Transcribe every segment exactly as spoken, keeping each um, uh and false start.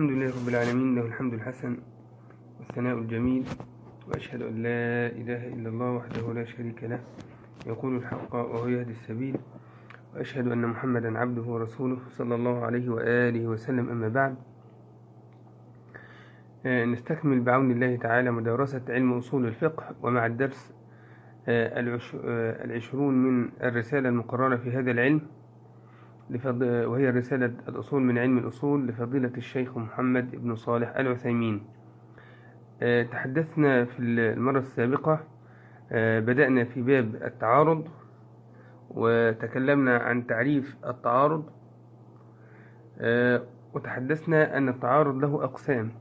الحمد لله رب العالمين، له الحمد الحسن والثناء الجميل، وأشهد أن لا إله إلا الله وحده لا شريك له يقول الحق وهو يهدي السبيل، وأشهد أن محمدا عبده ورسوله صلى الله عليه وآله وسلم. أما بعد، نستكمل بعون الله تعالى مدارسة علم أصول الفقه، ومع الدرس العشرون من الرسالة المقررة في هذا العلم، وهي رسالة الأصول من علم الأصول لفضيلة الشيخ محمد بن صالح العثيمين. تحدثنا في المرة السابقة، بدأنا في باب التعارض، وتكلمنا عن تعريف التعارض، وتحدثنا أن التعارض له أقسام،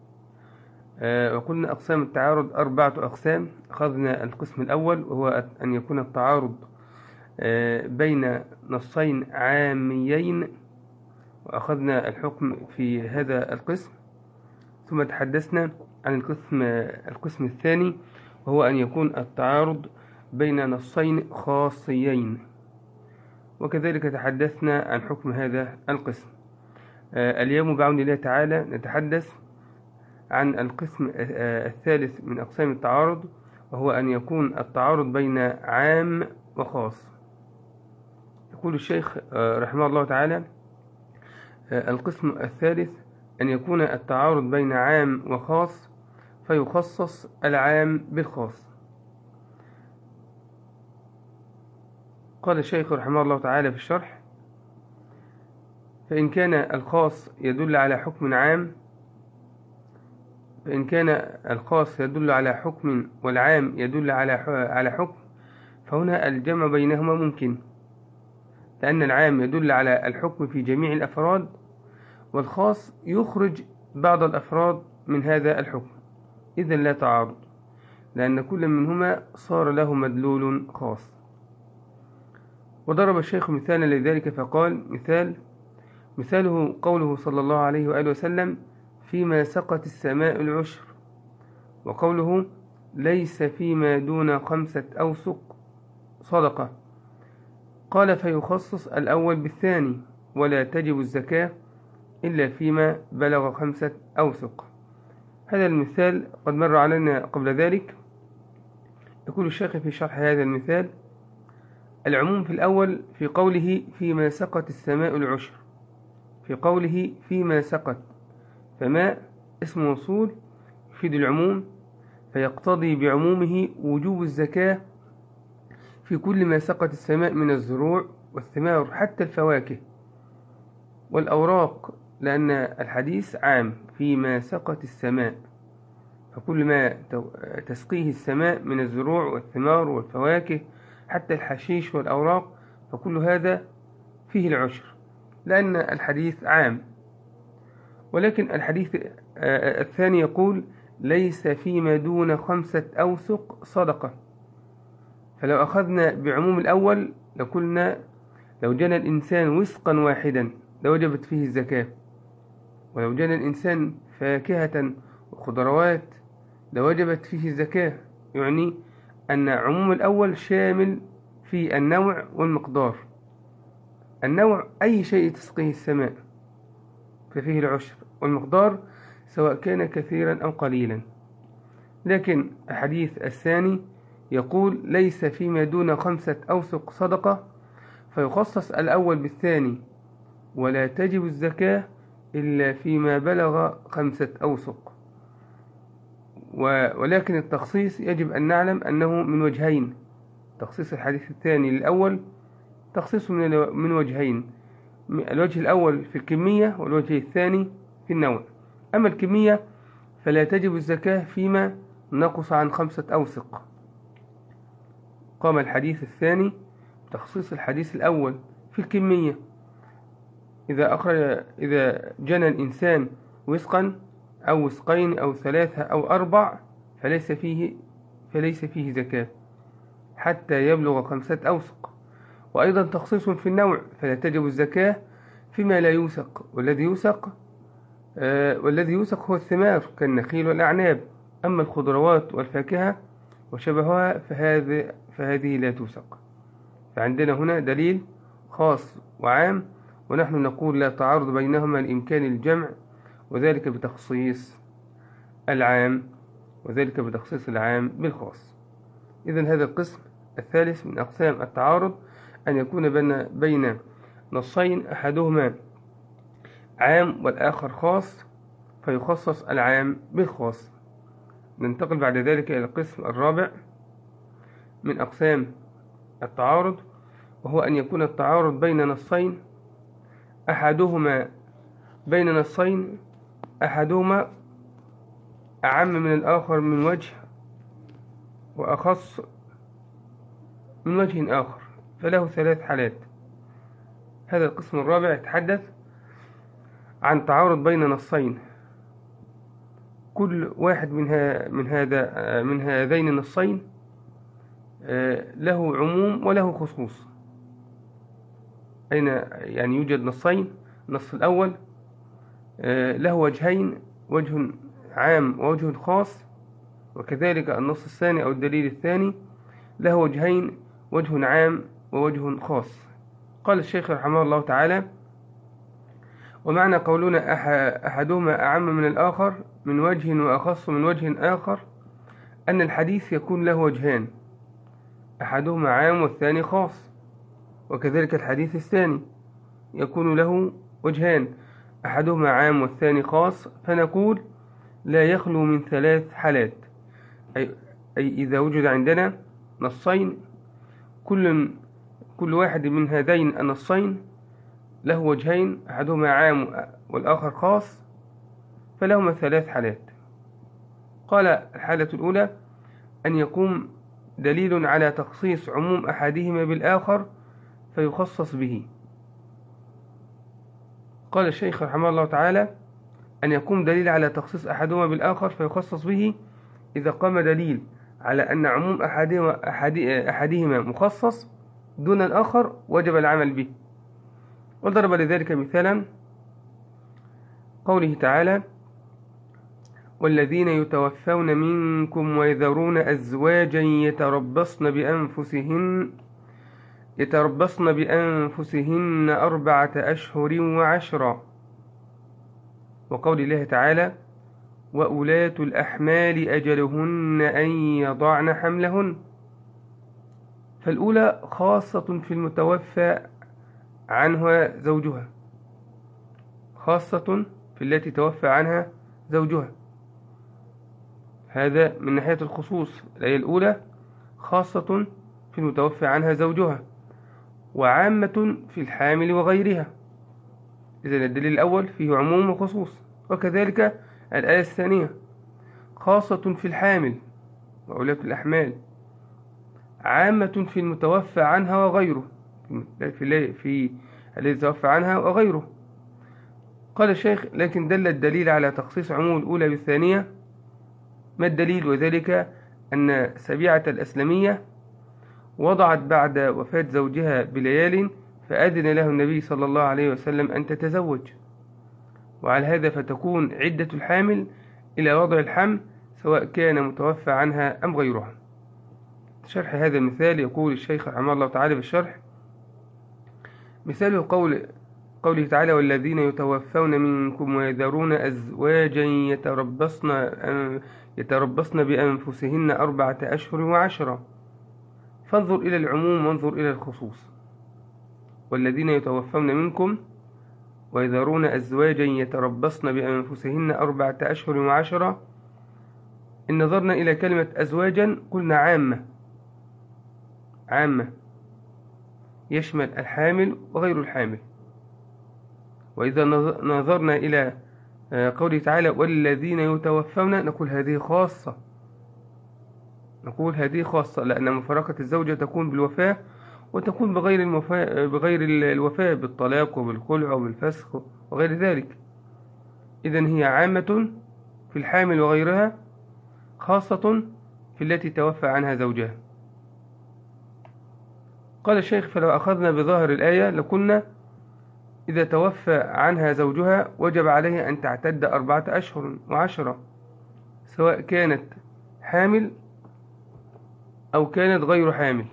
وقلنا أقسام التعارض أربعة أقسام. أخذنا القسم الأول، وهو أن يكون التعارض بين نصين عاميين، وأخذنا الحكم في هذا القسم. ثم تحدثنا عن القسم القسم الثاني، وهو أن يكون التعارض بين نصين خاصيين، وكذلك تحدثنا عن حكم هذا القسم. اليوم بعون الله تعالى نتحدث عن القسم الثالث من أقسام التعارض، وهو أن يكون التعارض بين عام وخاص. يقول الشيخ رحمه الله تعالى: القسم الثالث أن يكون التعارض بين عام وخاص، فيخصص العام بالخاص. قال الشيخ رحمه الله تعالى في الشرح: فإن كان الخاص يدل على حكم عام فإن كان الخاص يدل على حكم والعام يدل على على حكم، فهنا الجمع بينهما ممكن، لأن العام يدل على الحكم في جميع الأفراد، والخاص يخرج بعض الأفراد من هذا الحكم، إذن لا تعارض، لأن كل منهما صار له مدلول خاص. وضرب الشيخ مثالا لذلك فقال: مثال مثاله قوله صلى الله عليه وآله وسلم: فيما سقت السماء العشر، وقوله: ليس فيما دون خمسة أوسق صدقة. قال: فيخصص الأول بالثاني، ولا تجب الزكاة إلا فيما بلغ خمسة أوسق. هذا المثال قد مر علينا قبل ذلك. يقول الشيخ في شرح هذا المثال: العموم في الأول في قوله فيما سقت السماء العشر، في قوله فيما سقت، فما اسم موصول يفيد العموم، فيقتضي بعمومه وجوب الزكاة في كل ما سقت السماء من الزروع والثمار حتى الفواكه والأوراق، لأن الحديث عام فيما سقت السماء، فكل ما تسقيه السماء من الزروع والثمار والفواكه حتى الحشيش والأوراق، فكل هذا فيه العشر، لأن الحديث عام. ولكن الحديث الثاني يقول: ليس فيما دون خمسة أوسق صدقة. فلو أخذنا بعموم الأول لقلنا: لو جنى الإنسان وسقا واحدا لوجبت فيه الزكاة، ولو جنى الإنسان فاكهة وخضروات لوجبت فيه الزكاة، يعني أن عموم الأول شامل في النوع والمقدار. النوع أي شيء تسقيه السماء ففيه العشر، والمقدار سواء كان كثيرا أو قليلا. لكن الحديث الثاني يقول: ليس فيما دون خمسة أوسق صدقة، فيخصص الأول بالثاني، ولا تجب الزكاة إلا فيما بلغ خمسة أوسق. ولكن التخصيص يجب أن نعلم أنه من وجهين. تخصيص الحديث الثاني للأول تخصيص من وجهين: الوجه الأول في الكمية، والوجه الثاني في النوع. أما الكمية فلا تجب الزكاة فيما نقص عن خمسة أوسق. قام الحديث الثاني تخصيص الحديث الأول في الكمية: إذا أخرج إذا جنى الإنسان وسقا أو وسقين أو ثلاثة أو أربع فليس فيه فليس فيه زكاة حتى يبلغ خمسة أوسق. وأيضا تخصيص في النوع: فلا تجب الزكاة فيما لا يوسق، والذي يوسق آه والذي يوسق هو الثمار كالنخيل والأعناب. أما الخضروات والفاكهة وشبهها فهذه فهذه لا توسق. فعندنا هنا دليل خاص وعام، ونحن نقول لا تعارض بينهما لإمكان الجمع، وذلك بتخصيص العام وذلك بتخصيص العام بالخاص. إذن هذا القسم الثالث من أقسام التعارض أن يكون بين بين نصين أحدهما عام والآخر خاص فيخصص العام بالخاص. ننتقل بعد ذلك إلى القسم الرابع من أقسام التعارض، وهو أن يكون التعارض بين نصين أحدهما بين نصين أحدهما أعم من الآخر من وجه وأخص من وجه آخر، فله ثلاث حالات. هذا القسم الرابع يتحدث عن تعارض بين نصين كل واحد منها من هذا من هذين النصين له عموم وله خصوص. أين يعني يوجد نصين، النص الأول له وجهين، وجه عام ووجه خاص، وكذلك النص الثاني أو الدليل الثاني له وجهين، وجه عام ووجه خاص. قال الشيخ رحمه الله تعالى: ومعنى قولنا أحدهما أعم من الآخر من وجه وأخص من وجه آخر أن الحديث يكون له وجهان، أحدهما عام والثاني خاص، وكذلك الحديث الثاني يكون له وجهان، أحدهما عام والثاني خاص، فنقول لا يخلو من ثلاث حالات. أي, أي إذا وجد عندنا نصين كل كل واحد من هذين النصين له وجهين، أحدهما عام والآخر خاص، فلهما ثلاث حالات. قال: الحالة الأولى أن يقوم دليل على تخصيص عموم أحدهما بالآخر فيخصص به. قال الشيخ رحمه الله تعالى: أن يقوم دليل على تخصيص أحدهما بالآخر فيخصص به إذا قام دليل على أن عموم أحدهما, أحدهما مخصص دون الآخر وجب العمل به. وضرب لذلك مثالا قوله تعالى: والذين يتوفون منكم ويذرون أزواجا يتربصن بأنفسهن يتربصن بأنفسهن أربعة أشهر وعشرا. وقول الله تعالى: وأولاة الأحمال أجلهن أن يضعن حملهن. فالأولى خاصة في المتوفى عنها زوجها، خاصة في التي توفى عنها زوجها، هذا من ناحية الخصوص. الآية الأولى خاصة في المتوفى عنها زوجها، وعامة في الحامل وغيرها. إذن الدليل الأول فيه عموم وخصوص. وكذلك الآية الثانية خاصة في الحامل وأولاة الأحمال، عامة في المتوفى عنها وغيره، في, في الذي توفى عنها وغيره. قال الشيخ: لكن دل الدليل على تخصيص عموم الأولى بالثانية. ما الدليل؟ وذلك أن سبيعة الأسلمية وضعت بعد وفاة زوجها بليال فأذن له النبي صلى الله عليه وسلم أن تتزوج، وعلى هذا فتكون عدة الحامل إلى وضع الحمل سواء كان متوفى عنها أم غيرها. شرح هذا المثال يقول الشيخ رحمه الله تعالى في الشرح: مثاله قول قوله تعالى: والذين يتوفون منكم ويذرون أزواجا يتربصن يتربصن بأنفسهن أربعة أشهر وعشرة. فانظر إلى العموم وانظر إلى الخصوص. والذين يتوفون منكم ويذرون أزواجا يتربصن بأنفسهن أربعة أشهر وعشرة. إن نظرنا إلى كلمة أزواجا قلنا عامة عامة يشمل الحامل وغير الحامل. وإذا نظرنا إلى قوله تعالى: والذين يتوفون، نقول هذه خاصة نقول هذه خاصة لأن مفارقة الزوجة تكون بالوفاة وتكون بغير المفا... بغير الوفاة بالطلاق وبالخلع وبالفسخ وغير ذلك. إذن هي عامة في الحامل وغيرها، خاصة في التي توفى عنها زوجها. قال الشيخ: فلو أخذنا بظاهر الآية لكنا إذا توفى عنها زوجها وجب عليها أن تعتد أربعة أشهر وعشرة، سواء كانت حامل أو كانت غير حامل.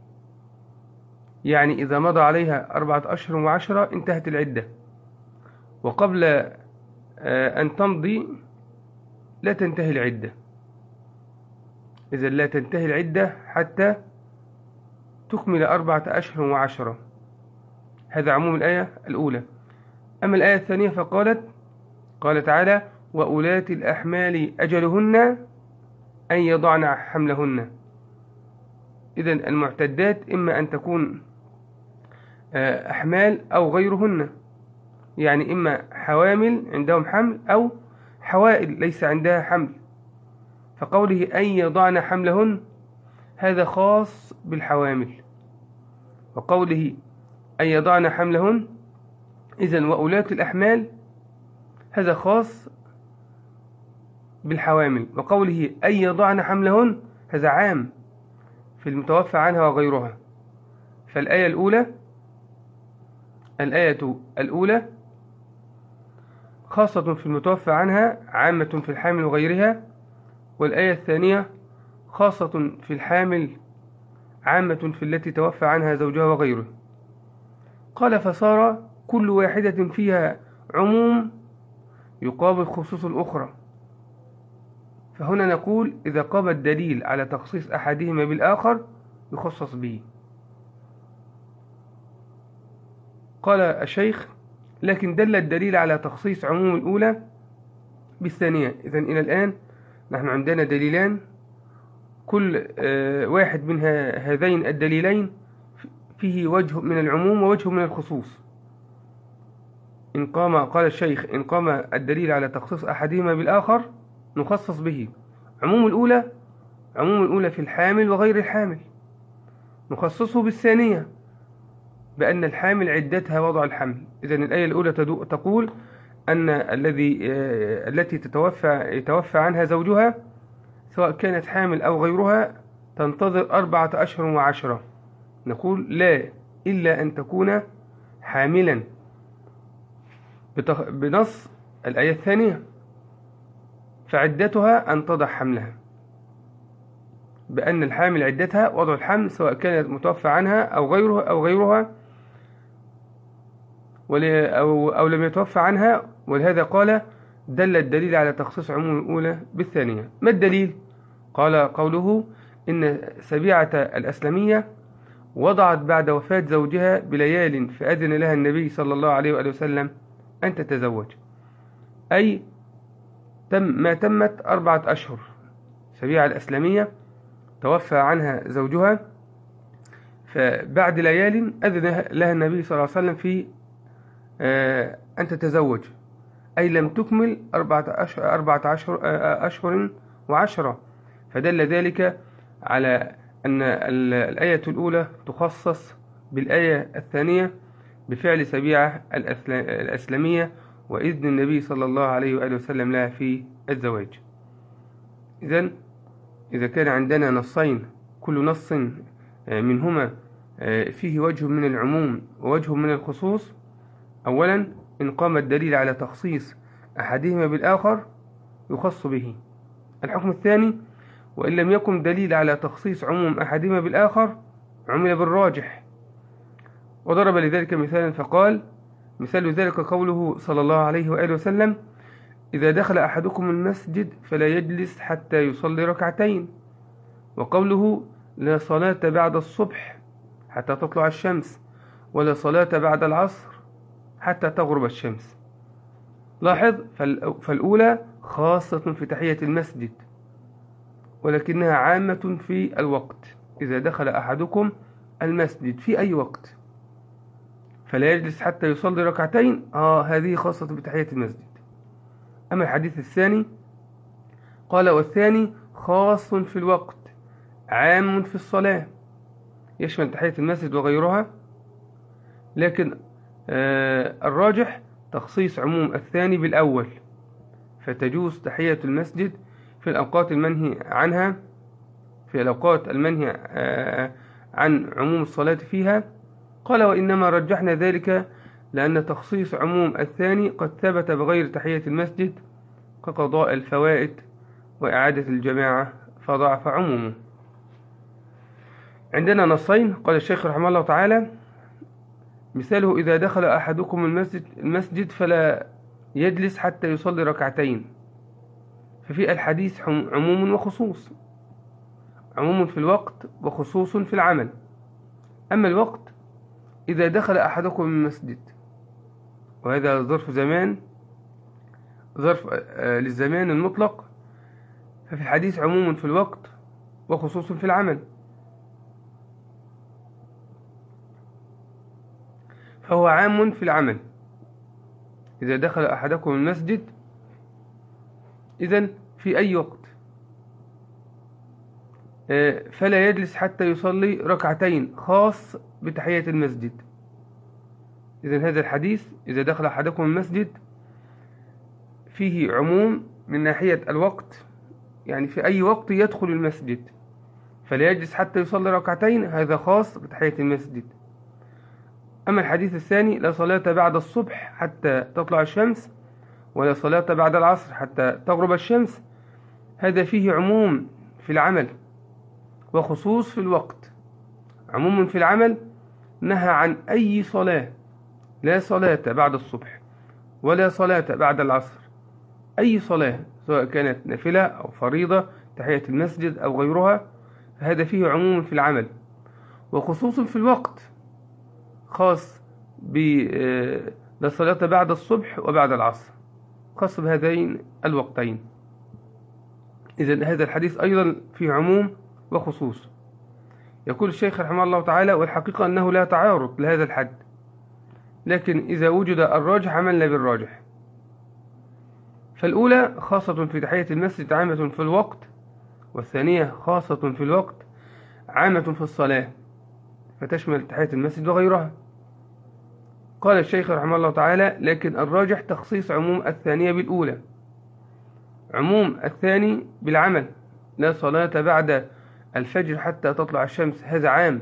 يعني إذا مضى عليها أربعة أشهر وعشرة انتهت العدة، وقبل أن تمضي لا تنتهي العدة. إذا لا تنتهي العدة حتى تكمل أربعة أشهر وعشرة. هذا عموم الآية الأولى. أما الآية الثانية فقالت قال تعالى: وأولات الأحمال أجلهن أن يضعن حملهن. إذن المعتدات إما أن تكون أحمال أو غيرهن، يعني إما حوامل عندهم حمل أو حوائل ليس عندها حمل. فقوله أن يضعن حملهن هذا خاص بالحوامل، وقوله أن يضعن حملهن إذن وأولات الأحمال هذا خاص بالحوامل، وقوله أن يضعن حملهن هذا عام في المتوفى عنها وغيرها. فالآية الأولى الآية الأولى خاصة في المتوفى عنها، عامة في الحامل وغيرها. والآية الثانية خاصة في الحامل، عامة في التي توفى عنها زوجها وغيره. قال: فصار كل واحدة فيها عموم يقابل خصوص الأخرى. فهنا نقول إذا قام الدليل على تخصيص أحدهما بالآخر يخصص به. قال الشيخ: لكن دل الدليل على تخصيص عموم الأولى بالثانية. إذن إلى الآن نحن عندنا دليلان، كل واحد من هذين الدليلين فيه وجه من العموم ووجه من الخصوص. إن قام قال الشيخ إن قام الدليل على تخصيص أحدهما بالآخر نخصص به. عموم الأولى عموم الأولى في الحامل وغير الحامل نخصصه بالثانية بأن الحامل عدتها وضع الحمل. إذن الآية الأولى تقول أن الذي التي تتوفى يتوفى عنها زوجها سواء كانت حامل أو غيرها تنتظر أربعة أشهر وعشرة. نقول لا، إلا أن تكون حاملا بنص الآية الثانية، فعدتها أن تضع حملها، بأن الحامل عدتها وضع الحمل سواء كانت متوفى عنها أو غيرها أو غيرها أو, أو لم يتوفى عنها. ولهذا قال دل الدليل على تخصيص عموم الأولى بالثانية. ما الدليل؟ قال قوله إن سبيعة الأسلمية وضعت بعد وفاة زوجها بليال فأذن لها النبي صلى الله عليه وآله وسلم أن تتزوج، أي تم ما تمت أربعة أشهر. سبيعة الأسلمية توفى عنها زوجها، فبعد ليال أذن لها النبي صلى الله عليه وسلم في أن تتزوج، أي لم تكمل أربعة أشهر وعشرة. فدل ذلك على أن الآية الأولى تخصص بالآية الثانية بفعل سبيعة الأسلمية وإذن النبي صلى الله عليه وآله وسلم لها في الزواج. إذن إذا كان عندنا نصين كل نص منهما فيه وجه من العموم ووجه من الخصوص، أولا إن قام الدليل على تخصيص أحدهما بالآخر يخص به. الحكم الثاني: وإن لم يكن دليل على تخصيص عموم أحدهما بالآخر عمل بالراجح. وضرب لذلك مثالا فقال: مثال ذلك قوله صلى الله عليه وآله وسلم: إذا دخل أحدكم المسجد فلا يجلس حتى يصلي ركعتين. وقوله: لا صلاة بعد الصبح حتى تطلع الشمس، ولا صلاة بعد العصر حتى تغرب الشمس. لاحظ، فالأولى خاصة في تحية المسجد، ولكنها عامة في الوقت. إذا دخل أحدكم المسجد في أي وقت فلا يجلس حتى يصلي ركعتين، آه هذه خاصة بتحية المسجد. أما الحديث الثاني قال: والثاني خاص في الوقت عام في الصلاة، يشمل تحية المسجد وغيرها. لكن آه الراجح تخصيص عموم الثاني بالأول، فتجوز تحية المسجد في الأوقات المنهي عنها في الأوقات المنهي آه عن عموم الصلاة فيها. قال: وإنما رجحنا ذلك لأن تخصيص عموم الثاني قد ثبت بغير تحية المسجد كقضاء الفوائد وإعادة الجماعة فضعف عمومه. عندنا نصين قال الشيخ رحمه الله تعالى مثاله إذا دخل أحدكم المسجد, المسجد فلا يجلس حتى يصلي ركعتين. ففي الحديث عموم وخصوص، عموم في الوقت وخصوص في العمل. أما الوقت إذا دخل أحدكم المسجد، وهذا ظرف زمان، ظرف للزمان المطلق، ففي الحديث عموم في الوقت وخصوص في العمل. فهو عام في العمل، إذا دخل أحدكم المسجد إذن في أي وقت فلا يجلس حتى يصلي ركعتين، خاص بتحية المسجد. إذن هذا الحديث إذا دخل أحدكم المسجد فيه عموم من ناحية الوقت، يعني في أي وقت يدخل المسجد فلا يجلس حتى يصلي ركعتين، هذا خاص بتحية المسجد. أما الحديث الثاني لا صلاة بعد الصبح حتى تطلع الشمس، ولا صلاة بعد العصر حتى تغرب الشمس، هذا فيه عموم في العمل وخصوص في الوقت. عموم في العمل نهى عن أي صلاة، لا صلاة بعد الصبح ولا صلاة بعد العصر، أي صلاة سواء كانت نافلة أو فريضة، تحية المسجد أو غيرها، هذا فيه عموم في العمل وخصوص في الوقت، خاص ب لا صلاة بعد الصبح وبعد العصر، خاص بهذين الوقتين. إذن هذا الحديث أيضا فيه عموم وخصوص. يقول الشيخ رحمه الله تعالى: والحقيقة أنه لا تعارض لهذا الحد، لكن إذا وجد الراجح عملنا بالراجح. فالأولى خاصة في تحية المسجد عامة في الوقت، والثانية خاصة في الوقت عامة في الصلاة، فتشمل تحية المسجد وغيرها. قال الشيخ رحمه الله تعالى: لكن الراجح تخصيص عموم الثانية بالأولى. عموم الثاني بالعمل، لا صلاة بعد الفجر حتى تطلع الشمس، هذا عام،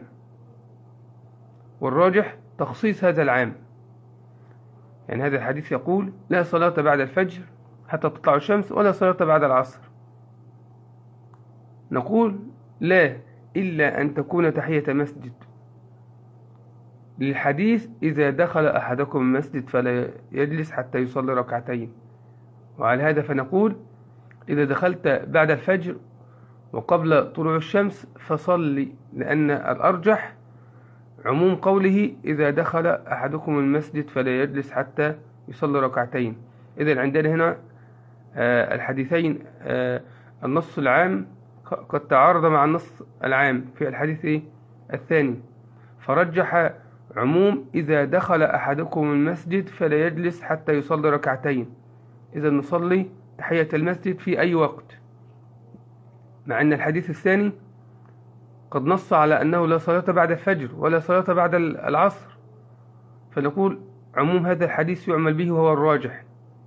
والراجح تخصيص هذا العام. يعني هذا الحديث يقول: لا صلاة بعد الفجر حتى تطلع الشمس، ولا صلاة بعد العصر. نقول: لا، إلا أن تكون تحية مسجد، للحديث إذا دخل أحدكم المسجد فلا يجلس حتى يصلي ركعتين. وعلى هذا فنقول: إذا دخلت بعد الفجر وقبل طلوع الشمس فصلي، لأن الأرجح عموم قوله إذا دخل أحدكم المسجد فلا يجلس حتى يصلي ركعتين. إذن عندنا هنا الحديثين، النص العام قد تعارض مع النص العام في الحديث الثاني، فرجح عموم إذا دخل أحدكم المسجد فلا يجلس حتى يصلي ركعتين. إذا نصلي تحية المسجد في أي وقت، مع أن الحديث الثاني قد نص على أنه لا صلاة بعد الفجر ولا صلاة بعد العصر، فنقول عموم هذا الحديث يعمل به وهو الراجح،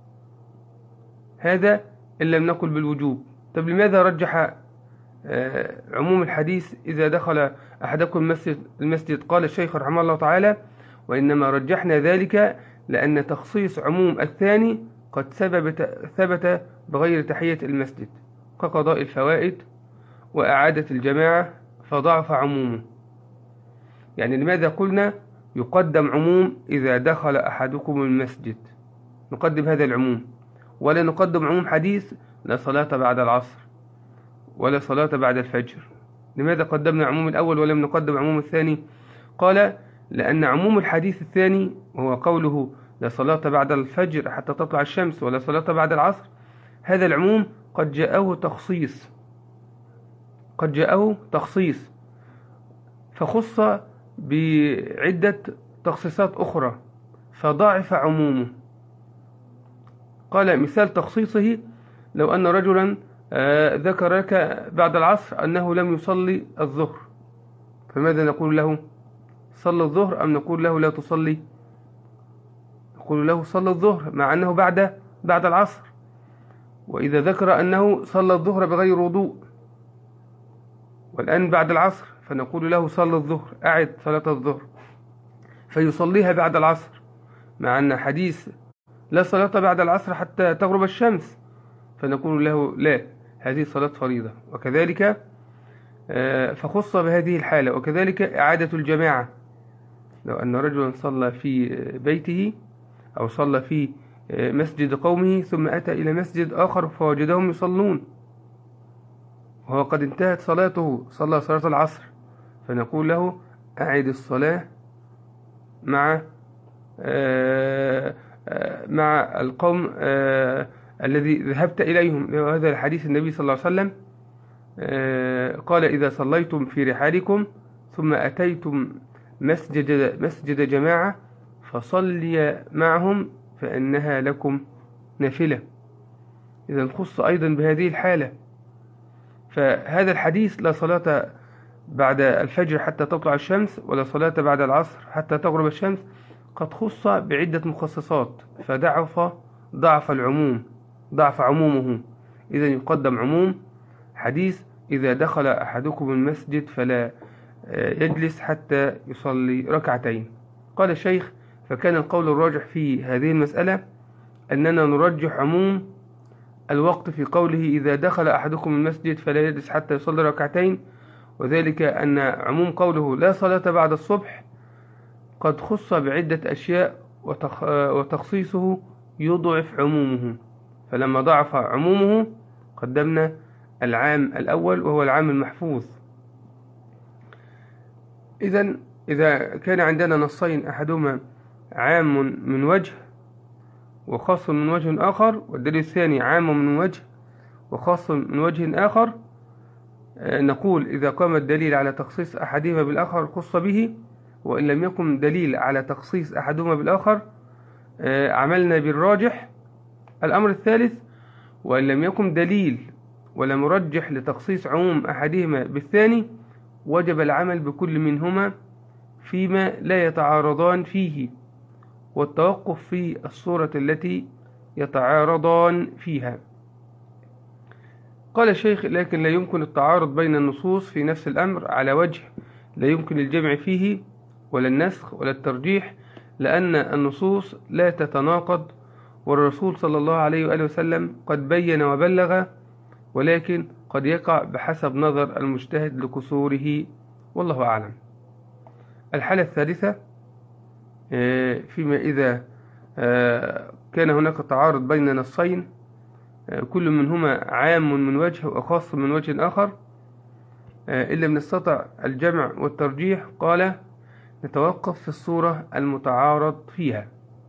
هذا إن لم نقل بالوجوب. طب لماذا رجح عموم الحديث إذا دخل أحدكم المسجد, المسجد؟ قال الشيخ رحمه الله تعالى: وإنما رجحنا ذلك لأن تخصيص عموم الثاني قد ثبت بغير تحية المسجد، كقضاء الفوائد وإعادة الجماعة، فضعف عمومه. يعني لماذا قلنا يقدم عموم إذا دخل أحدكم المسجد؟ نقدم هذا العموم، ولا نقدم عموم حديث لا صلاة بعد العصر ولا صلاة بعد الفجر. لماذا قدمنا عموم الأول ولم نقدم عموم الثاني؟ قال: لأن عموم الحديث الثاني وهو قوله لا صلاة بعد الفجر حتى تطلع الشمس ولا صلاة بعد العصر، هذا العموم قد جاءه تخصيص قد جاءه تخصيص فخص بعدة تخصيصات أخرى فضاعف عمومه. قال: مثال تخصيصه لو أن رجلا ذكر لك بعد العصر أنه لم يصلي الظهر، فماذا نقول له؟ صلي الظهر أم نقول له لا تصلي؟ نقول له صلي الظهر، مع أنه بعد بعد العصر. وإذا ذكر أنه صلى الظهر بغير وضوء والآن بعد العصر، فنقول له صلي الظهر، أعد صلاة الظهر، فيصليها بعد العصر، مع أن حديث لا صلاة بعد العصر حتى تغرب الشمس، فنقول له لا، هذه صلاة فريضة. وكذلك فخص بهذه الحالة. وكذلك إعادة الجماعة، لو أن رجلا صلى في بيته أو صلى في مسجد قومه ثم أتى إلى مسجد آخر فوجدهم يصلون وهو قد انتهت صلاته، صلى صلاة العصر، فنقول له أعد الصلاة مع مع القوم الذي ذهبت إليهم. وهذا الحديث النبي صلى الله عليه وسلم قال: إذا صليتم في رحالكم ثم أتيتم مسجد, مسجد جماعة فصلي معهم فإنها لكم نافلة. إذا خص أيضا بهذه الحالة. فهذا الحديث: لا صلاة بعد الفجر حتى تطلع الشمس ولا صلاة بعد العصر حتى تغرب الشمس، قد خص بعدة مخصصات، فضعف ضعف العموم ضعف عمومه. إذا يقدم عموم حديث: إذا دخل أحدكم المسجد فلا يجلس حتى يصلي ركعتين. قال الشيخ: فكان القول الراجح في هذه المسألة أننا نرجح عموم الوقت في قوله: إذا دخل أحدكم المسجد فلا يجلس حتى يصلي ركعتين، وذلك أن عموم قوله لا صلاة بعد الصبح قد خص بعدة أشياء وتخصيصه يضعف عمومه، فلما ضعف عمومه قدمنا العام الأول وهو العام المحفوظ. إذن إذا كان عندنا نصين أحدهما عام من وجه وخاص من وجه آخر، والدليل الثاني عام من وجه وخاص من وجه آخر، نقول إذا قام الدليل على تخصيص أحدهما بالآخر خص به، وإن لم يكن دليل على تخصيص أحدهما بالآخر عملنا بالراجح. الأمر الثالث: وإن لم يكن دليل ولا مرجح لتخصيص عموم أحدهما بالثاني وجب العمل بكل منهما فيما لا يتعارضان فيه، والتوقف في الصورة التي يتعارضان فيها. قال الشيخ: لكن لا يمكن التعارض بين النصوص في نفس الأمر على وجه لا يمكن الجمع فيه ولا النسخ ولا الترجيح، لأن النصوص لا تتناقض، والرسول صلى الله عليه وآله وسلم قد بين وبلغ، ولكن قد يقع بحسب نظر المجتهد لكسوره، والله أعلم. الحالة الثالثة: فيما إذا كان هناك تعارض بين نصين كل منهما عام من وجه وخاص من وجه آخر، إن لم نستطع الجمع والترجيح، قال: نتوقف في الصورة المتعارض فيها.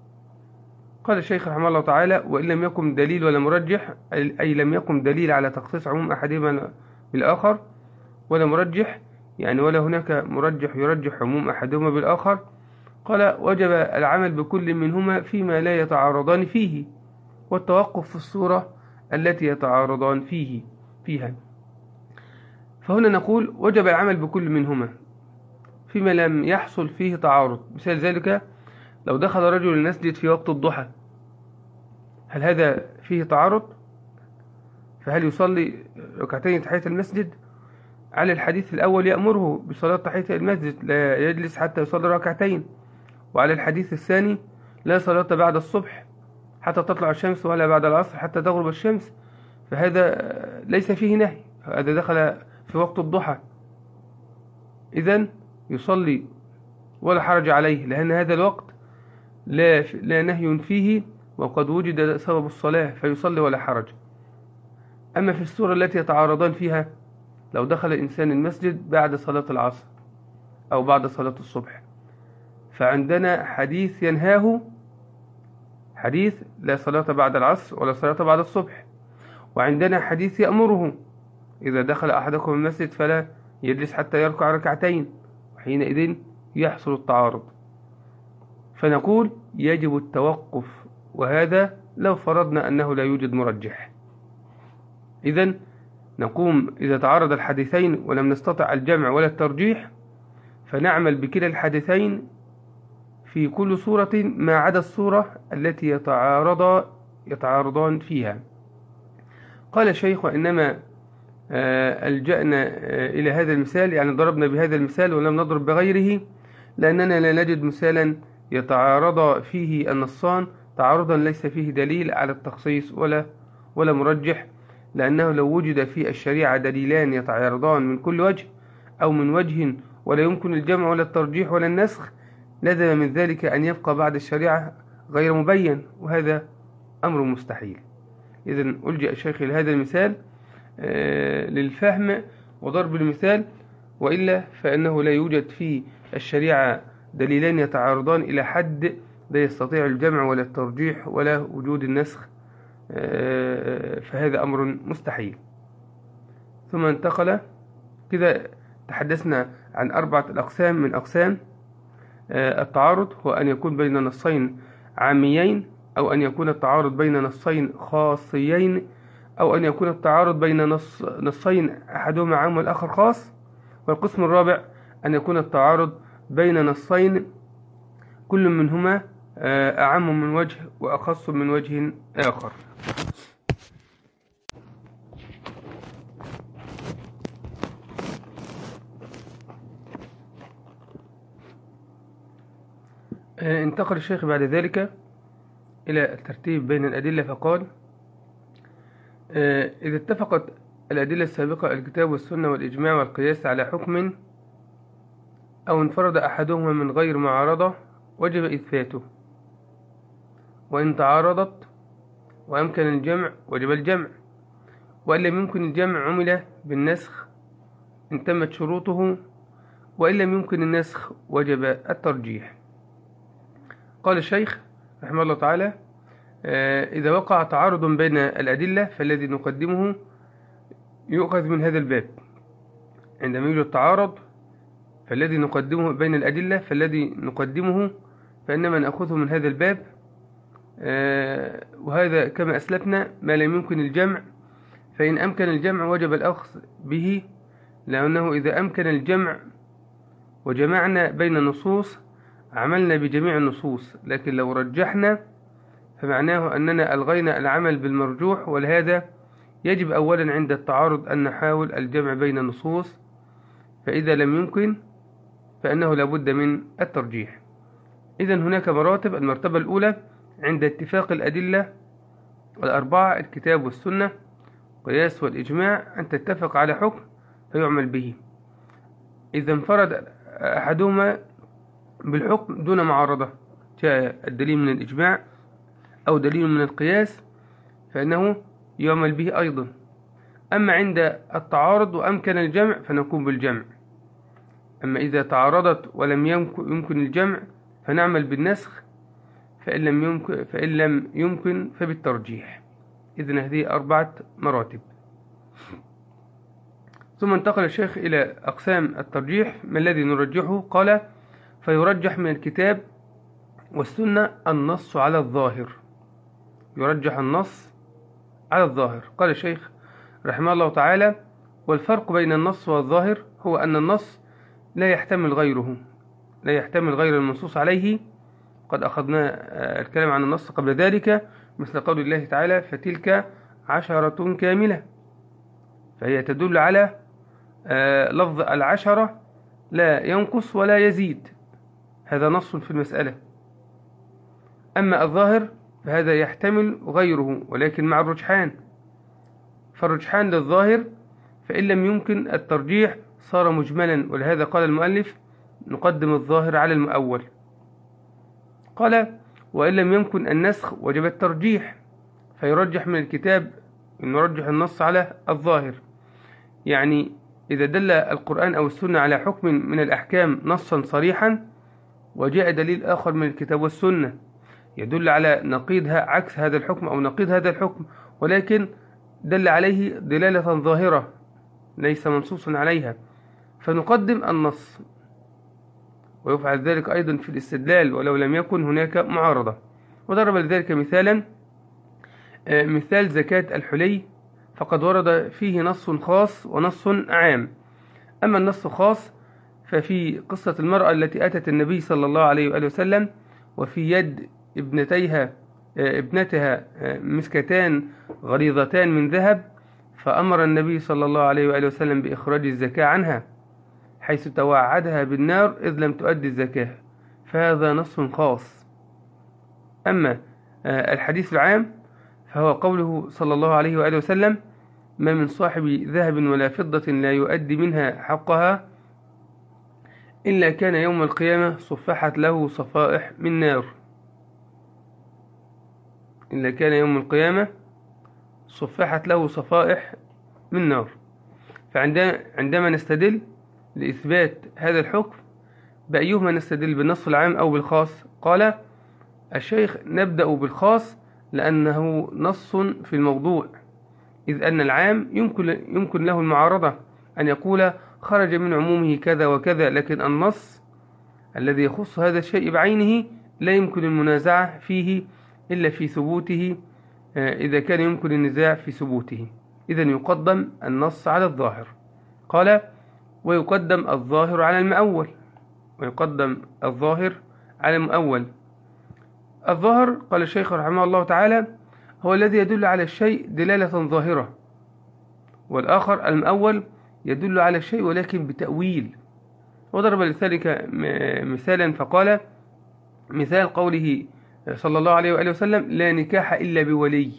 قال الشيخ رحمه الله تعالى: وإن لم يكن دليل ولا مرجح، أي لم يكن دليل على تخصيص عموم أحدهما بالآخر ولا مرجح، يعني ولا هناك مرجح يرجح عموم أحدهما بالآخر، قال: وجب العمل بكل منهما فيما لا يتعارضان فيه، والتوقف في الصورة التي يتعارضان فيه فيها. فهنا نقول: وجب العمل بكل منهما فيما لم يحصل فيه تعارض. مثال ذلك: لو دخل رجل المسجد في وقت الضحى، هل هذا فيه تعارض؟ فهل يصلي ركعتين تحية المسجد؟ على الحديث الأول يأمره بصلاة تحية المسجد، لا يجلس حتى يصلي ركعتين. وعلى الحديث الثاني: لا صلاة بعد الصبح حتى تطلع الشمس ولا بعد العصر حتى تغرب الشمس، فهذا ليس فيه نهي، هذا دخل في وقت الضحى، إذن يصلي ولا حرج عليه، لأن هذا الوقت لا, لا نهي فيه وقد وجد سبب الصلاة، فيصلي ولا حرج. أما في السورة التي يتعارضان فيها، لو دخل الإنسان المسجد بعد صلاة العصر أو بعد صلاة الصبح، فعندنا حديث ينهاه، حديث لا صلاة بعد العصر ولا صلاة بعد الصبح، وعندنا حديث يأمره: إذا دخل أحدكم المسجد فلا يجلس حتى يركع ركعتين، وحينئذ يحصل التعارض. فنقول: يجب التوقف، وهذا لو فرضنا أنه لا يوجد مرجح. إذن نقوم إذا تعارض الحديثين ولم نستطع الجمع ولا الترجيح، فنعمل بكلا الحديثين في كل صورة ما عدا الصورة التي يتعارض يتعارضان فيها. قال الشيخ: وإنما ألجأنا إلى هذا المثال، يعني ضربنا بهذا المثال ولم نضرب بغيره، لأننا لا نجد مثالا يتعارض فيه النصان تعارضا ليس فيه دليل على التخصيص ولا ولا مرجح، لأنه لو وجد في الشريعة دليلان يتعارضان من كل وجه أو من وجه ولا يمكن الجمع ولا الترجيح ولا النسخ، لازم من ذلك أن يبقى بعد الشريعة غير مبين، وهذا أمر مستحيل. إذن ألجأ الشيخ لهذا المثال للفهم وضرب المثال، وإلا فإنه لا يوجد في الشريعة دليلين يتعارضان إلى حد لا يستطيع الجمع ولا الترجيح ولا وجود النسخ، فهذا أمر مستحيل. ثم انتقل كده، تحدثنا عن أربعة الأقسام من أقسام التعارض، هو أن يكون بين نصين عاميين، أو أن يكون التعارض بين نصين خاصيين، أو أن يكون التعارض بين نص نصين أحدهما عام والآخر خاص. والقسم الرابع أن يكون التعارض بين نصين كل منهما أعم من وجه وأخص من وجه آخر. انتقل الشيخ بعد ذلك إلى الترتيب بين الأدلة، فقال: إذا اتفقت الأدلة السابقة الكتاب والسنة والإجماع والقياس على حكم، أو انفرد أحدهما من غير معارضة، وجب إثباته. وإن تعارضت وأمكن الجمع وجب الجمع، وإن لم يمكن الجمع عمل بالنسخ إن تمت شروطه، وإن لم يمكن النسخ وجب الترجيح. قال الشيخ رحمه الله تعالى: إذا وقع تعارض بين الأدلة فالذي نقدمه يؤخذ من هذا الباب. عندما يوجد تعارض فالذي نقدمه بين الأدلة فالذي نقدمه فإنما نأخذه من هذا الباب، وهذا كما أسلفنا ما لم يمكن الجمع، فإن أمكن الجمع وجب الأخذ به، لأنه إذا أمكن الجمع وجمعنا بين النصوص عملنا بجميع النصوص، لكن لو رجحنا فمعناه أننا ألغينا العمل بالمرجوح. ولهذا يجب أولا عند التعارض أن نحاول الجمع بين النصوص، فإذا لم يمكن فإنه لابد من الترجيح. إذن هناك مراتب. المرتبة الأولى عند اتفاق الأدلة الأربعة الكتاب والسنة قياس والإجماع أن تتفق على حكم فيعمل به. إذا انفرد أحدهما بالحكم دون معارضة، جاء الدليل من الإجماع أو دليل من القياس، فإنه يعمل به أيضا. أما عند التعارض وأمكن الجمع فنقوم بالجمع. أما إذا تعارضت ولم يمكن الجمع فنعمل بالنسخ، فإن لم يمكن, فإن لم يمكن فبالترجيح. إذن هذه أربعة مراتب. ثم انتقل الشيخ إلى أقسام الترجيح. ما الذي نرجحه؟ قال: فيرجح من الكتاب والسنة النص على الظاهر. يرجح النص على الظاهر. قال الشيخ رحمه الله تعالى: والفرق بين النص والظاهر هو أن النص لا يحتمل غيره، لا يحتمل غير المنصوص عليه. قد أخذنا الكلام عن النص قبل ذلك، مثل قول الله تعالى: فتلك عشرة كاملة، فهي تدل على لفظ العشرة لا ينقص ولا يزيد، هذا نص في المسألة. أما الظاهر فهذا يحتمل غيره ولكن مع الرجحان، فالرجحان للظاهر، فإن لم يمكن الترجيح صار مجملا، ولهذا قال المؤلف: نقدم الظاهر على المؤول. قال: وإن لم يمكن النسخ وجب الترجيح، فيرجح من الكتاب أن نرجح النص على الظاهر. يعني إذا دل القرآن أو السنة على حكم من الأحكام نصا صريحا، وجاء دليل آخر من الكتاب والسنة يدل على نقيضها عكس هذا الحكم أو نقيض هذا الحكم، ولكن دل عليه دلالة ظاهرة ليس منصوصا عليها، فنقدم النص. ويفعل ذلك أيضا في الاستدلال ولو لم يكن هناك معارضة. وضرب لذلك مثالا، مثال زكاة الحلي، فقد ورد فيه نص خاص ونص عام. أما النص خاص ففي قصة المرأة التي أتت النبي صلى الله عليه وآله وسلم وفي يد ابنتيها ابنتها مسكتان غليظتان من ذهب، فأمر النبي صلى الله عليه وآله وسلم بإخراج الزكاة عنها، حيث توعدها بالنار إذ لم تؤدي الزكاة، فهذا نص خاص. أما الحديث العام فهو قوله صلى الله عليه وآله وسلم: ما من صاحب ذهب ولا فضة لا يؤدي منها حقها إلا كان يوم القيامة صفحت له صفائح من نار. إلا كان يوم القيامة صفحت له صفائح من نار. فعندما نستدل لإثبات هذا الحكم بأيهما نستدل، بالنص العام أو بالخاص؟ قال الشيخ نبدأ بالخاص لأنه نص في الموضوع، إذ أن العام يمكن, يمكن له المعارضة، أن يقول خرج من عمومه كذا وكذا، لكن النص الذي يخص هذا الشيء بعينه لا يمكن المنازعة فيه إلا في ثبوته، إذا كان يمكن النزاع في ثبوته، إذن يقدم النص على الظاهر. قال ويقدم الظاهر على المؤول. ويقدم الظاهر على المؤول. الظاهر قال الشيخ رحمه الله تعالى هو الذي يدل على الشيء دلالة ظاهرة، والآخر المؤول يدل على الشيء ولكن بتأويل. وضرب لذلك مثالا فقال مثال قوله صلى الله عليه وآله وسلم لا نكاح إلا بولي،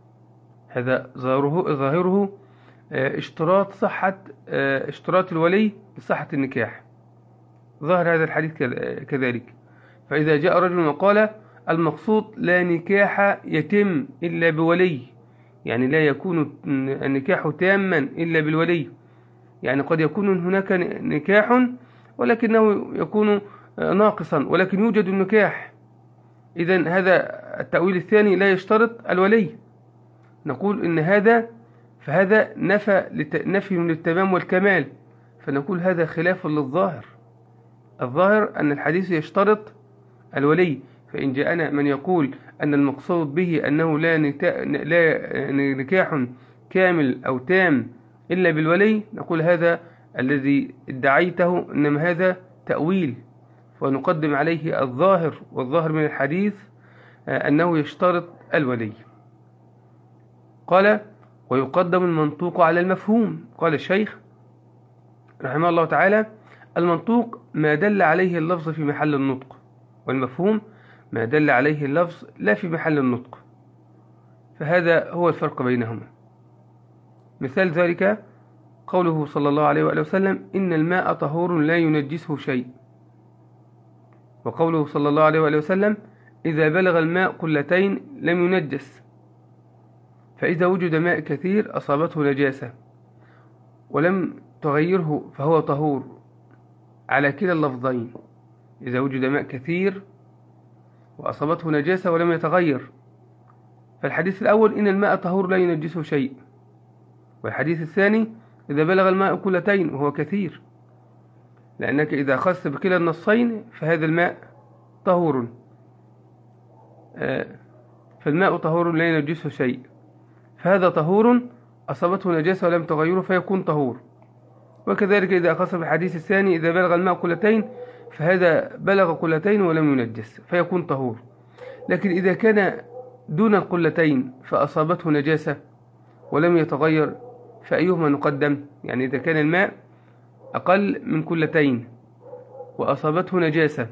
هذا ظاهره, ظاهره اشتراط صحة اشتراط الولي لصحة النكاح، ظاهر هذا الحديث كذلك. فإذا جاء رجل وقال المقصود لا نكاح يتم إلا بولي، يعني لا يكون النكاح تاما إلا بالولي، يعني قد يكون هناك نكاح ولكنه يكون ناقصا ولكن يوجد النكاح، إذن هذا التأويل الثاني لا يشترط الولي. نقول إن هذا فهذا نفى نفي للتمام والكمال، فنقول هذا خلاف للظاهر. الظاهر أن الحديث يشترط الولي، فإن جاءنا من يقول أن المقصود به أنه لا, لا نكاح كامل أو تام إلا بالولي، نقول هذا الذي ادعيته إنما هذا تأويل، ونقدم عليه الظاهر، والظاهر من الحديث أنه يشترط الولي. قال ويقدم المنطوق على المفهوم. قال الشيخ رحمه الله تعالى المنطوق ما دل عليه اللفظ في محل النطق، والمفهوم ما دل عليه اللفظ لا في محل النطق، فهذا هو الفرق بينهما. مثال ذلك قوله صلى الله عليه وآله وسلم إن الماء طهور لا ينجسه شيء، وقوله صلى الله عليه وآله وسلم إذا بلغ الماء قلتين لم ينجس، فإذا وجد ماء كثير أصابته نجاسة ولم تغيره فهو طهور، على كلا اللفظين، إذا وجد ماء كثير وأصابته نجاسة ولم يتغير، فالحديث الأول إن الماء طهور لا ينجسه شيء، والحديث الثاني إذا بلغ الماء قلتين وهو كثير، لأنك إذا أخذت بكلا النصين فهذا الماء طهور، فالماء طهور لا ينجسه شيء، فهذا طهور أصابته نجاسة ولم تغيره فيكون طهور. وكذلك إذا أخذت بالحديث الثاني إذا بلغ الماء قلتين فهذا بلغ قلتين ولم ينجس فيكون طهور. لكن إذا كان دون القلتين فأصابته نجاسة ولم يتغير فأيهما نقدم؟ يعني إذا كان الماء أقل من قلتين وأصابته نجاسة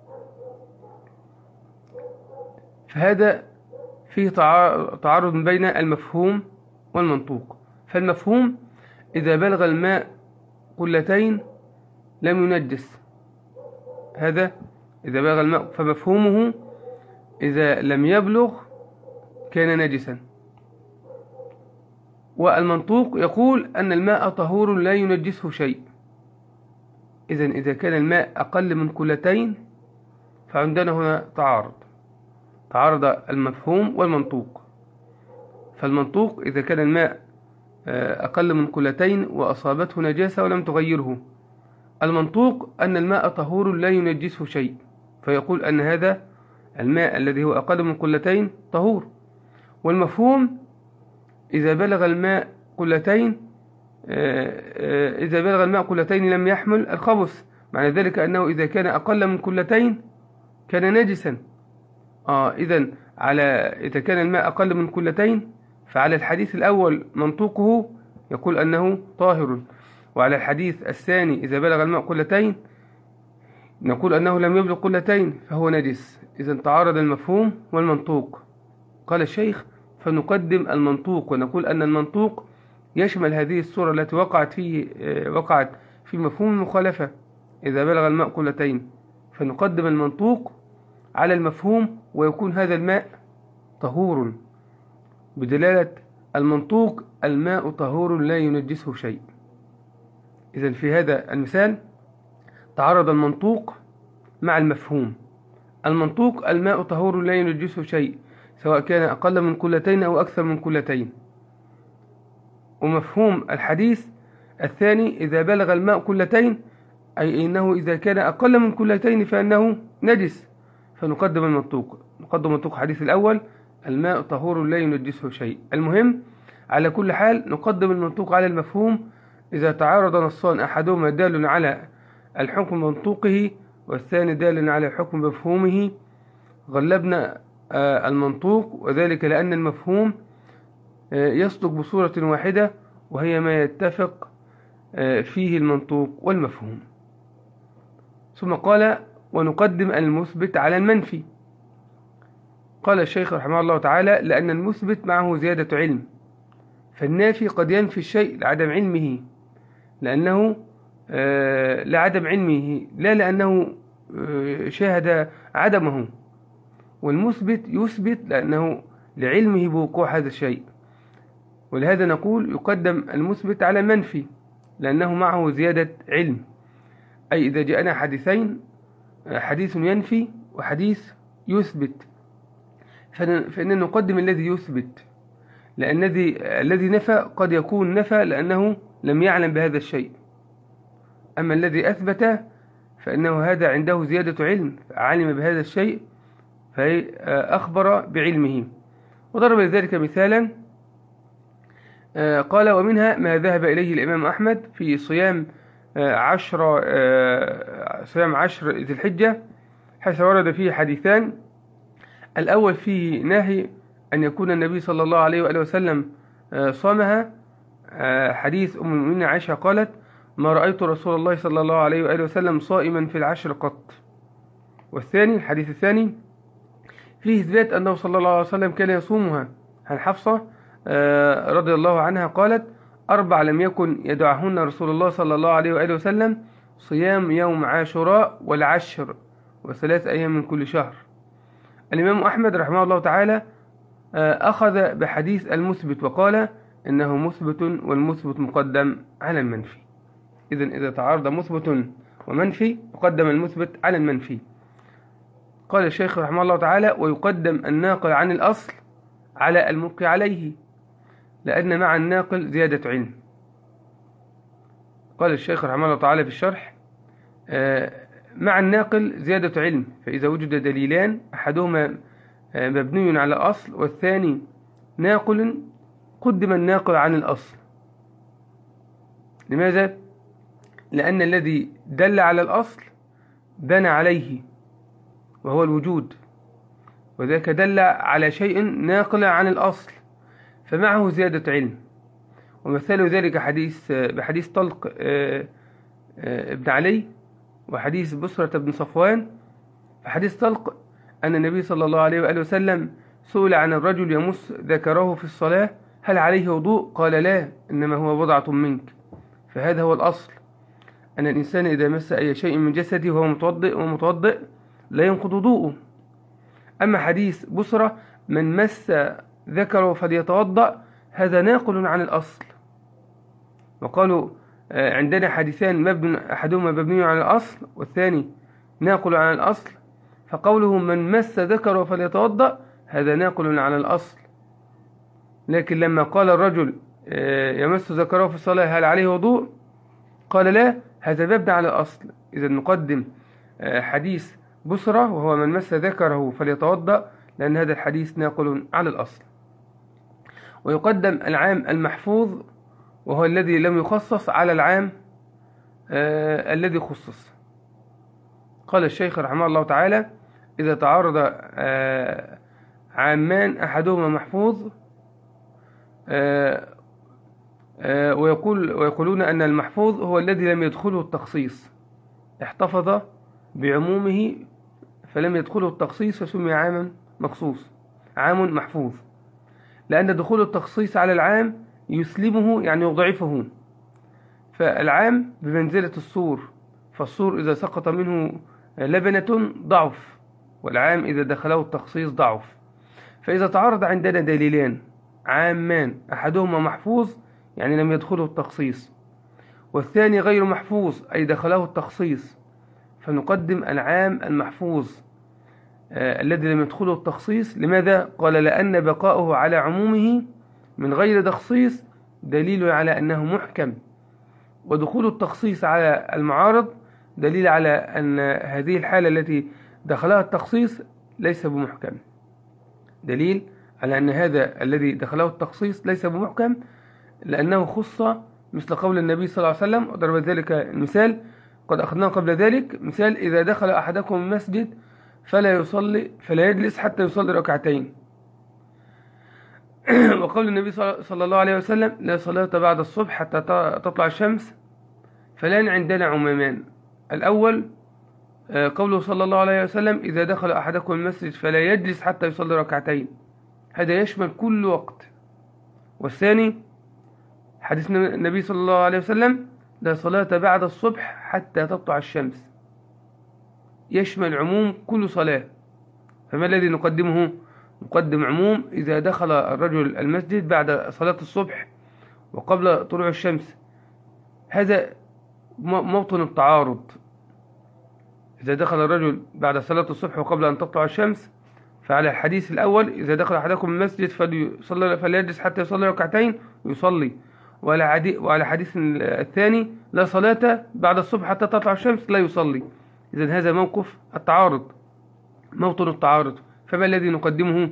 فهذا فيه تعارض بين المفهوم والمنطوق. فالمفهوم إذا بلغ الماء قلتين لم ينجس، هذا إذا بلغ الماء، فمفهومه إذا لم يبلغ كان نجسا. والمنطوق يقول أن الماء طهور لا ينجسه شيء، إذن إذا كان الماء أقل من قلتين فعندنا هنا تعارض، تعارض المفهوم والمنطوق. فالمنطوق إذا كان الماء أقل من قلتين وأصابته نجاسة ولم تغيره، المنطوق أن الماء طهور لا ينجسه شيء، فيقول أن هذا الماء الذي هو أقل من قلتين طهور. والمفهوم إذا بلغ الماء قلتين إذا بلغ الماء قلتين لم يحمل الخبث، معنى ذلك أنه إذا كان أقل من قلتين كان نجسا. آه إذن على إذا كان الماء أقل من قلتين فعلى الحديث الأول منطوقه يقول أنه طاهر، وعلى الحديث الثاني إذا بلغ الماء قلتين نقول أنه لم يبلغ قلتين فهو نجس. إذن تعارض المفهوم والمنطوق. قال الشيخ فنقدم المنطوق ونقول أن المنطوق يشمل هذه الصورة التي وقعت فيه وقعت في مفهوم المخالفة، إذا بلغ الماء قلتين، فنقدم المنطوق على المفهوم، ويكون هذا الماء طهور، بدلالة المنطوق الماء طهور لا ينجسه شيء. إذن في هذا المثال تعارض المنطوق مع المفهوم. المنطوق الماء طهور لا ينجسه شيء، سواء كان أقل من قلتين أو أكثر من قلتين. ومفهوم الحديث الثاني إذا بلغ الماء قلتين، أي إنه إذا كان أقل من قلتين فإنه نجس، فنقدم المنطوق نقدم منطوق الحديث الأول الماء طهور لا ينجسه شيء. المهم على كل حال نقدم المنطوق على المفهوم إذا تعارض نصان، أحدهما دال على الحكم منطوقه والثاني دال على حكم مفهومه، غلبنا المنطوق، وذلك لأن المفهوم يصدق بصورة واحدة، وهي ما يتفق فيه المنطوق والمفهوم. ثم قال ونقدم المثبت على المنفي. قال الشيخ رحمه الله تعالى لأن المثبت معه زيادة علم، فالنافي قد ينفي الشيء لعدم علمه، لأنه لعدم علمه لا لأنه شاهد عدمه، والمثبت يثبت لأنه لعلمه بوقوع هذا الشيء. ولهذا نقول يقدم المثبت على المنفي لأنه معه زيادة علم. أي إذا جاءنا حديثين، حديث ينفي وحديث يثبت، فإننا نقدم الذي يثبت، لأن الذي الذي نفى قد يكون نفى لأنه لم يعلم بهذا الشيء، أما الذي أثبت فإنه هذا عنده زيادة علم، علم بهذا الشيء فأخبر بعلمه. وضرب لذلك مثالا قال ومنها ما ذهب إليه الإمام أحمد في صيام عشر صيام عشر ذي الحجة، حيث ورد فيه حديثان. الأول فيه نهي أن يكون النبي صلى الله عليه وآله وسلم صامها، حديث أم المؤمنين عائشة قالت ما رأيت رسول الله صلى الله عليه وآله وسلم صائما في العشر قط. والثاني الحديث الثاني فيه إثبات أنه صلى الله عليه وسلم كان يصومها، عن حفصة رضي الله عنها قالت أربع لم يكن يدعهن رسول الله صلى الله عليه وآله وسلم: صيام يوم عاشوراء والعشر وثلاث أيام من كل شهر. الإمام أحمد رحمه الله تعالى أخذ بحديث المثبت وقال إنه مثبت، والمثبت مقدم على المنفي. إذن إذا تعارض مثبت ومنفي يقدم المثبت على المنفي. قال الشيخ رحمه الله تعالى ويقدم الناقل عن الأصل على المبقي عليه، لأن مع الناقل زيادة علم. قال الشيخ رحمه الله تعالى في الشرح مع الناقل زيادة علم، فإذا وجد دليلان أحدهما مبني على الأصل والثاني ناقل قدم الناقل عن الأصل. لماذا؟ لأن الذي دل على الأصل بنى عليه وهو الوجود، وذاك دل على شيء ناقل عن الأصل فمعه زيادة علم. ومثال ذلك حديث بحديث طلق ابن علي وحديث بصرة بن صفوان. فحديث طلق أن النبي صلى الله عليه وآله وسلم سئل عن الرجل يمس ذكره في الصلاة هل عليه وضوء؟ قال لا، إنما هو بضعة منك. فهذا هو الأصل، أن الإنسان إذا مس أي شيء من جسده وهو متوضئ ومتوضئ لا ينقض وضوءه. أما حديث بصرة من مس ذكره فليتوضأ هذا ناقل عن الأصل. وقالوا عندنا حديثان مبني أحدهما مبني على الأصل والثاني ناقل عن الأصل، فقوله من مس ذكره فليتوضأ هذا ناقل عن الأصل. لكن لما قال الرجل يمس ذكره في الصلاة هل عليه وضوء؟ قال لا، هذا مبني على الأصل. إذا نقدم حديث بصرة وهو من مس ذكره فليتوضأ، لأن هذا الحديث ناقل على الأصل. ويقدم العام المحفوظ وهو الذي لم يخصص على العام آه الذي خصص. قال الشيخ رحمه الله تعالى إذا تعارض آه عامان أحدهما محفوظ آه آه ويقول ويقولون أن المحفوظ هو الذي لم يدخله التخصيص، احتفظ بعمومه فلم يدخله التخصيص فسمي عاما مخصوص، عام محفوظ، لأن دخول التخصيص على العام يسلمه يعني يضعفه. فالعام بمنزلة السور، فالصور إذا سقط منه لبنة ضعف، والعام إذا دخله التخصيص ضعف. فإذا تعارض عندنا دليلان عامان، أحدهما محفوظ يعني لم يدخله التخصيص، والثاني غير محفوظ أي دخله التخصيص، فنقدم العام المحفوظ آه الذي لم يدخله التخصيص. لماذا؟ قال لأن بقاؤه على عمومه من غير تخصيص دليل على أنه محكم، ودخول التخصيص على المعارض دليل على أن هذه الحالة التي دخلها التخصيص ليس بمحكم، دليل على أن هذا الذي دخله التخصيص ليس بمحكم، لأنه خص مثل قول النبي صلى الله عليه وسلم، وضرب ذلك المثال قد أخذناه قبل ذلك، مثال إذا دخل أحدكم المسجد فلا يصلي فلا يجلس حتى يصلي ركعتين. وقول النبي صلى الله عليه وسلم لا صلاة بعد الصبح حتى تطلع الشمس. فلان عندنا عمومان، الأول قوله صلى الله عليه وسلم إذا دخل أحدكم المسجد فلا يجلس حتى يصلي ركعتين، هذا يشمل كل وقت. والثاني حديث النبي صلى الله عليه وسلم لا صلاة بعد الصبح حتى تطلع الشمس، يشمل عموم كل صلاة. فما الذي نقدمه؟ نقدم عموم إذا دخل الرجل المسجد بعد صلاة الصبح وقبل طلوع الشمس، هذا موطن التعارض. إذا دخل الرجل بعد صلاة الصبح وقبل أن تطلع الشمس، فعلى الحديث الأول إذا دخل أحدكم المسجد فليجلس حتى يصلي ركعتين ويصلي، وعلى حديث الثاني لا صلاة بعد الصبح حتى تطلع الشمس لا يصلي. إذن هذا موقف التعارض، موطن التعارض. فما الذي نقدمه؟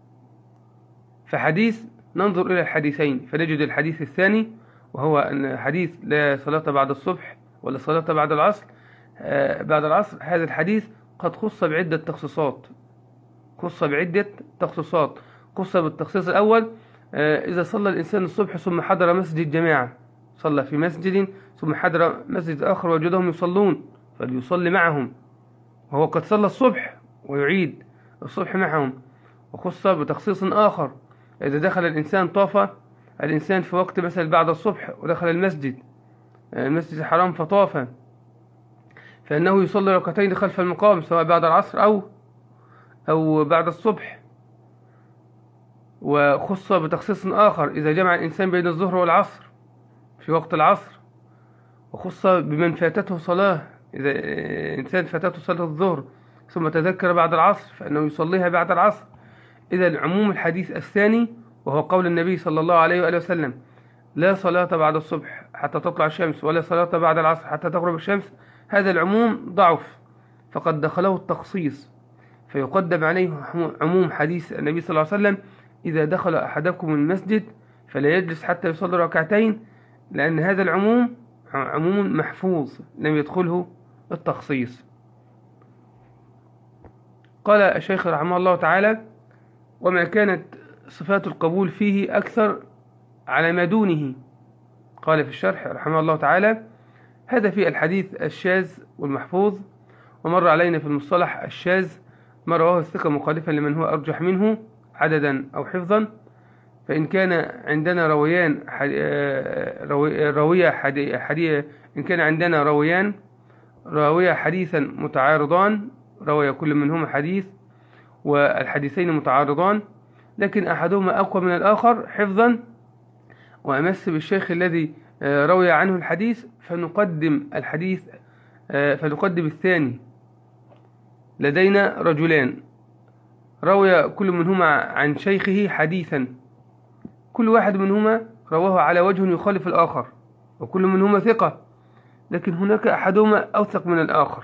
فحديث ننظر إلى الحديثين فنجد الحديث الثاني وهو أن حديث لا صلاة بعد الصبح ولا صلاة بعد العصر آه بعد العصر هذا الحديث قد خص بعدة تخصيصات، خص بعدة تخصيصات خص بالتخصيص الأول آه إذا صلى الإنسان الصبح ثم حضر مسجد جماعة، صلى في مسجد ثم حضر مسجد آخر وجدهم يصلون فليصلي معهم، وهو قد صلى الصبح ويعيد الصبح معهم. وخص بتخصيص آخر إذا دخل الإنسان طاف الإنسان في وقت مثلا بعد الصبح ودخل المسجد المسجد الحرام فطاف، فإنه يصلي ركعتين خلف المقام سواء بعد العصر أو أو بعد الصبح. وخص بتخصيص آخر إذا جمع الإنسان بين الظهر والعصر في وقت العصر. وخص بمن فاتته صلاة، إذا إنسان فاتته صلاة الظهر ثم تذكر بعد العصر فإنه يصليها بعد العصر. إذا عموم الحديث الثاني وهو قول النبي صلى الله عليه وآله وسلم لا صلاة بعد الصبح حتى تطلع الشمس ولا صلاة بعد العصر حتى تغرب الشمس، هذا العموم ضعف فقد دخله التخصيص، فيقدم عليه عموم حديث النبي صلى الله عليه وسلم إذا دخل أحدكم المسجد فلا يجلس حتى يصلي ركعتين، لأن هذا العموم عموم محفوظ لم يدخله التخصيص. قال الشيخ رحمه الله تعالى وما كانت صفات القبول فيه أكثر على ما دونه. قال في الشرح رحمه الله تعالى هذا في الحديث الشاذ والمحفوظ، ومر علينا في المصطلح الشاذ ما رواه الثقة مخالفا لمن هو أرجح منه عددا أو حفظا. فإن كان عندنا رويان روية حديث إن كان عندنا رويان راوية حديثا متعارضان روي كل منهما حديث والحديثين متعارضان، لكن أحدهما أقوى من الآخر حفظا وأمس بالشيخ الذي روي عنه الحديث فنقدم الحديث فنقدم الثاني. لدينا رجلان روي كل منهما عن شيخه حديثا، كل واحد منهما رواه على وجه يخالف الآخر وكل منهما ثقة، لكن هناك أحدهما أوثق من الآخر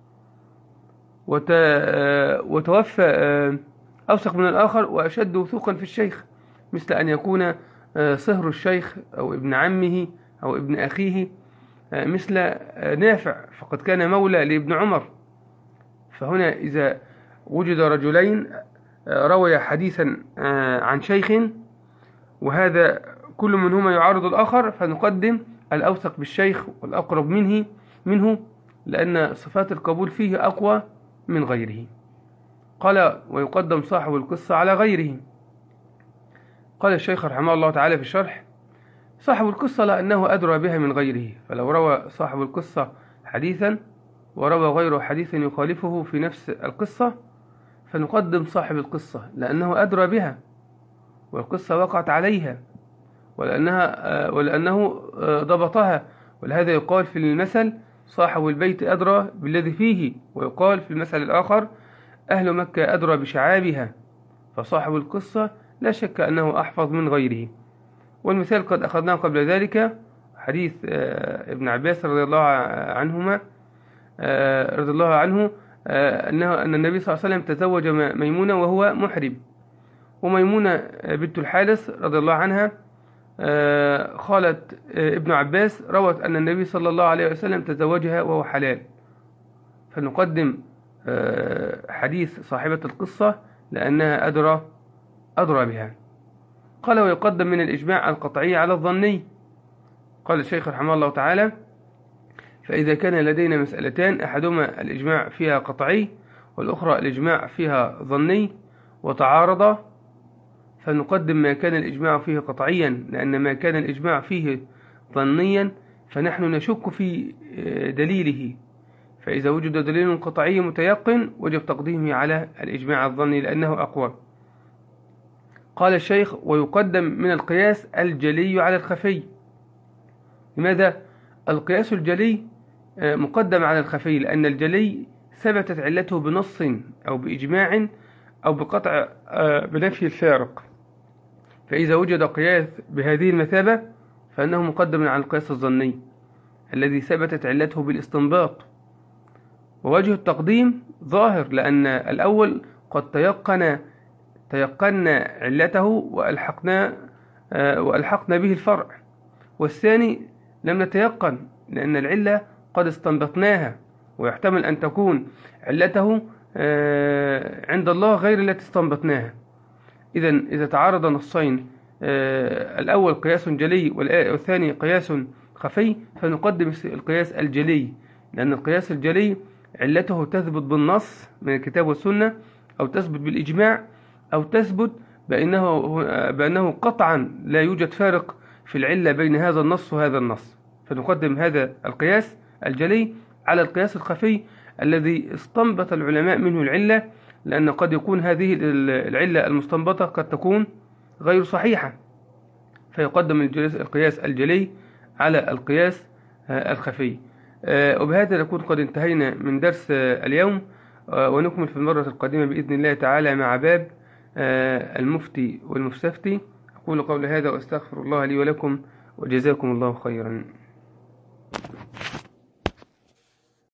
وتوفى أوثق من الآخر وأشد وثوقا في الشيخ، مثل أن يكون صهر الشيخ أو ابن عمه أو ابن أخيه، مثل نافع فقد كان مولى لابن عمر. فهنا إذا وجد رجلين روي حديثا عن شيخ وهذا كل منهما يعارض الآخر فنقدم الأوثق بالشيخ والأقرب منه منه لأن صفات القبول فيه أقوى من غيره. قال ويقدم صاحب القصة على غيره. قال الشيخ رحمه الله تعالى في الشرح صاحب القصة لأنه أدرى بها من غيره، فلو روى صاحب القصة حديثا وروى غيره حديثا يخالفه في نفس القصة، فنقدم صاحب القصة لأنه أدرى بها والقصة وقعت عليها ولأنها ولأنه ضبطها. ولهذا يقال في المثل صاحب البيت أدرى بالذي فيه، ويقال في المثل الآخر أهل مكة أدرى بشعابها. فصاحب القصة لا شك أنه أحفظ من غيره. والمثال قد أخذناه قبل ذلك، حديث ابن عباس رضي الله عنهما رضي الله عنه أنه أن النبي صلى الله عليه وسلم تزوج ميمونة وهو محرم، وميمونة بنت الحارث رضي الله عنها خالة ابن عباس روت أن النبي صلى الله عليه وسلم تزوجها وهو حلال. فنقدم حديث صاحبة القصة لأنها أدرى أدرى بها. قال ويقدم من الإجماع القطعي على الظني. قال الشيخ رحمه الله تعالى: فإذا كان لدينا مسألتان أحدهما الإجماع فيها قطعي والأخرى الإجماع فيها ظني وتعارضا، فنقدم ما كان الإجماع فيه قطعيا، لأن ما كان الإجماع فيه ظنيا فنحن نشك في دليله، فإذا وجد دليل قطعي متيقن وجب تقديمه على الإجماع الظني لأنه أقوى. قال الشيخ: ويقدم من القياس الجلي على الخفي. لماذا؟ القياس الجلي مقدم على الخفي لأن الجلي ثبتت علته بنص أو بإجماع أو بقطع بنفي الفارق، فإذا وجد قياس بهذه المثابة فإنه مقدم على القياس الظني الذي ثبتت علته بالاستنباط. ووجه التقديم ظاهر لأن الأول قد تيقن تيقنا علته وألحقنا وألحقنا به الفرع، والثاني لم نتيقن لأن العلة قد استنبطناها، ويحتمل أن تكون علته عند الله غير التي استنبطناها. إذن إذا تعارض نصين، الأول قياس جلي والثاني قياس خفي، فنقدم القياس الجلي، لأن القياس الجلي علته تثبت بالنص من الكتاب والسنة، أو تثبت بالإجماع، أو تثبت بأنه, بأنه قطعا لا يوجد فارق في العلة بين هذا النص وهذا النص، فنقدم هذا القياس الجلي على القياس الخفي الذي استنبط العلماء منه العلة، لأن قد يكون هذه العلة المستنبطة قد تكون غير صحيحة، فيقدم القياس الجلي على القياس الخفي. وبهذا نكون قد انتهينا من درس اليوم، ونكمل في المرة القادمة بإذن الله تعالى مع باب المفتي والمستفتي. أقول قول هذا وأستغفر الله لي ولكم، وجزاكم الله خيرا.